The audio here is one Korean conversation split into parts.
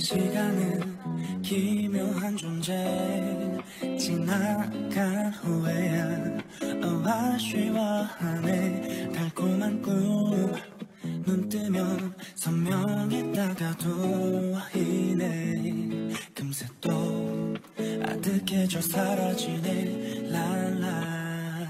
시간은 기묘한 존재 지나간 후에야 아쉬워하네 달콤한 꿈 눈 뜨면 선명했다가도 이내 금세 또 아득해져 사라지네 랄라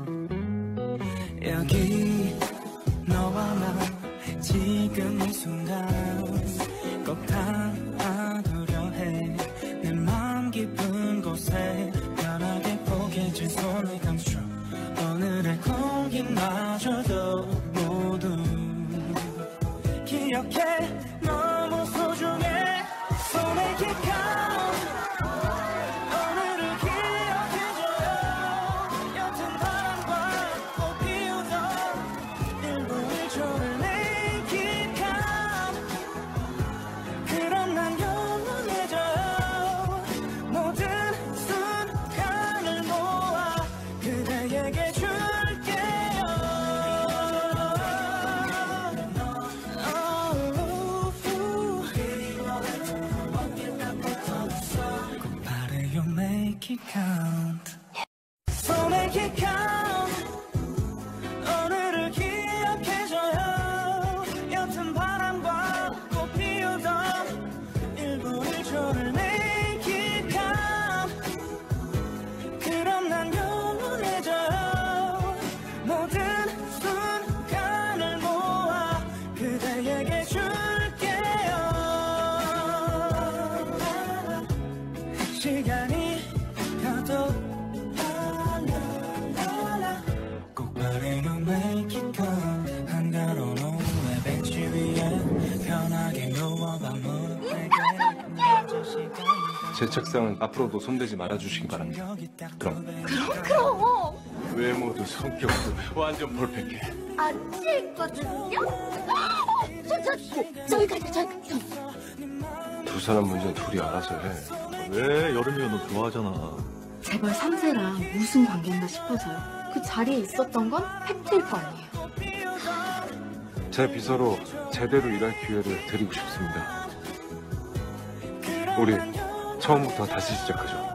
여기 너와 나 지금 이 순간 꼭 닿아두려 해 내 맘 깊은 곳에 편하게 포개질 손을 감춰 오늘의 공기마저도 모두 기억해 너무 소중해 So make it count 오늘을 기억해줘요 옅은 바람과 꽃 피우던 일부 1초를 make it count 그럼 난 영원해져요 모든 순간을 모아 그대에게 줄게요 꼭 바래요 make it count So make it count 오늘을 기억해줘요 옅은 바람과 꽃 피우던 일부 1초를 make it count 그럼 난 영원해져요 모든 순간을 모아 그대에게 줄게요 시간이 가도 꼭 바래요 make it count 한가로운 오후에 벤치 위에 편하게 누워봐 무에게 제 책상은 앞으로도 손대지 말아주시기 바랍니다. 그럼 그럼 외모도 성격도 완전 퍼펙해. 아치했거든요? 저기 가자. 두 사람 문제는 둘이 알아서 해. 왜? 여름이가 너 좋아하잖아. 재벌 3세랑 무슨 관계인가 싶어서요. 그 자리에 있었던 건 팩트일 거 아니에요. 제 비서로 제대로 일할 기회를 드리고 싶습니다. 우리 처음부터 다시 시작하죠.